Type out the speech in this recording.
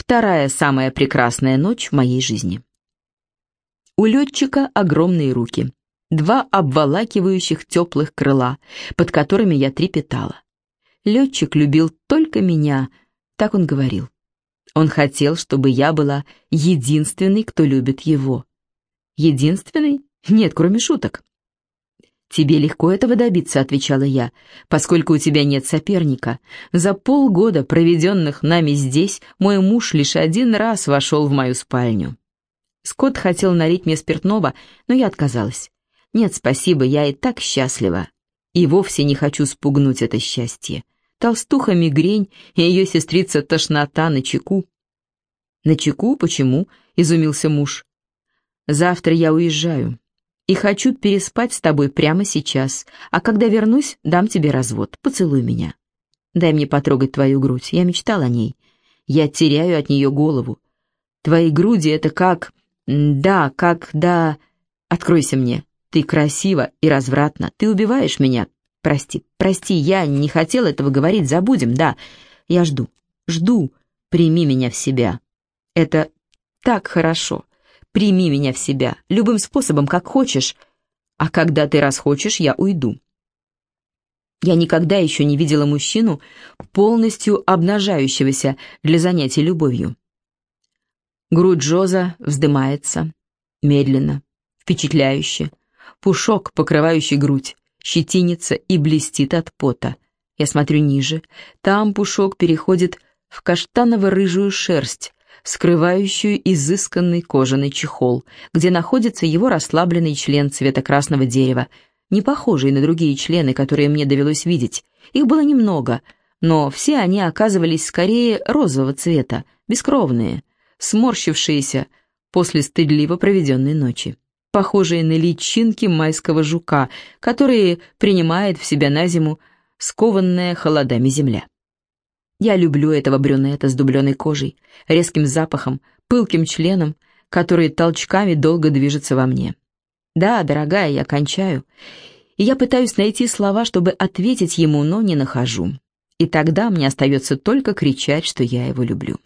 Вторая самая прекрасная ночь в моей жизни. У летчика огромные руки, два обволакивающих теплых крыла, под которыми я трепетала. Летчик любил только меня, так он говорил. Он хотел, чтобы я была единственной, кто любит его. Единственной? Нет, кроме шуток. «Тебе легко этого добиться», — отвечала я, «поскольку у тебя нет соперника. За полгода, проведенных нами здесь, мой муж лишь один раз вошел в мою спальню». Скотт хотел налить мне спиртного, но я отказалась. «Нет, спасибо, я и так счастлива. И вовсе не хочу спугнуть это счастье. Толстуха мигрень и ее сестрица тошнота на чеку». «На чеку? Почему?» — изумился муж. «Завтра я уезжаю. И хочу переспать с тобой прямо сейчас, а когда вернусь, дам тебе развод. Поцелуй меня. Дай мне потрогать твою грудь, я мечтал о ней. Я теряю от нее голову. Твои груди — это как... Да... Откройся мне. Ты красива и развратна. Ты убиваешь меня. Прости, я не хотел этого говорить, забудем, да. Я жду. Прими меня в себя. Это так хорошо. Прими меня в себя, любым способом, как хочешь, а когда ты расхочешь, я уйду». Я никогда еще не видела мужчину, полностью обнажающегося для занятий любовью. Грудь Джоза вздымается, медленно, впечатляюще. Пушок, покрывающий грудь, щетинится и блестит от пота. Я смотрю ниже, там пушок переходит в каштаново-рыжую шерсть, скрывающую изысканный кожаный чехол, где находится его расслабленный член цвета красного дерева, не похожий на другие члены, которые мне довелось видеть. Их было немного, но все они оказывались скорее розового цвета, бескровные, сморщившиеся после стыдливо проведенной ночи, похожие на личинки майского жука, которые принимает в себя на зиму скованная холодами земля. Я люблю этого брюнета с дубленой кожей, резким запахом, пылким членом, который толчками долго движется во мне. Да, дорогая, я кончаю. И я пытаюсь найти слова, чтобы ответить ему, но не нахожу. И тогда мне остается только кричать, что я его люблю.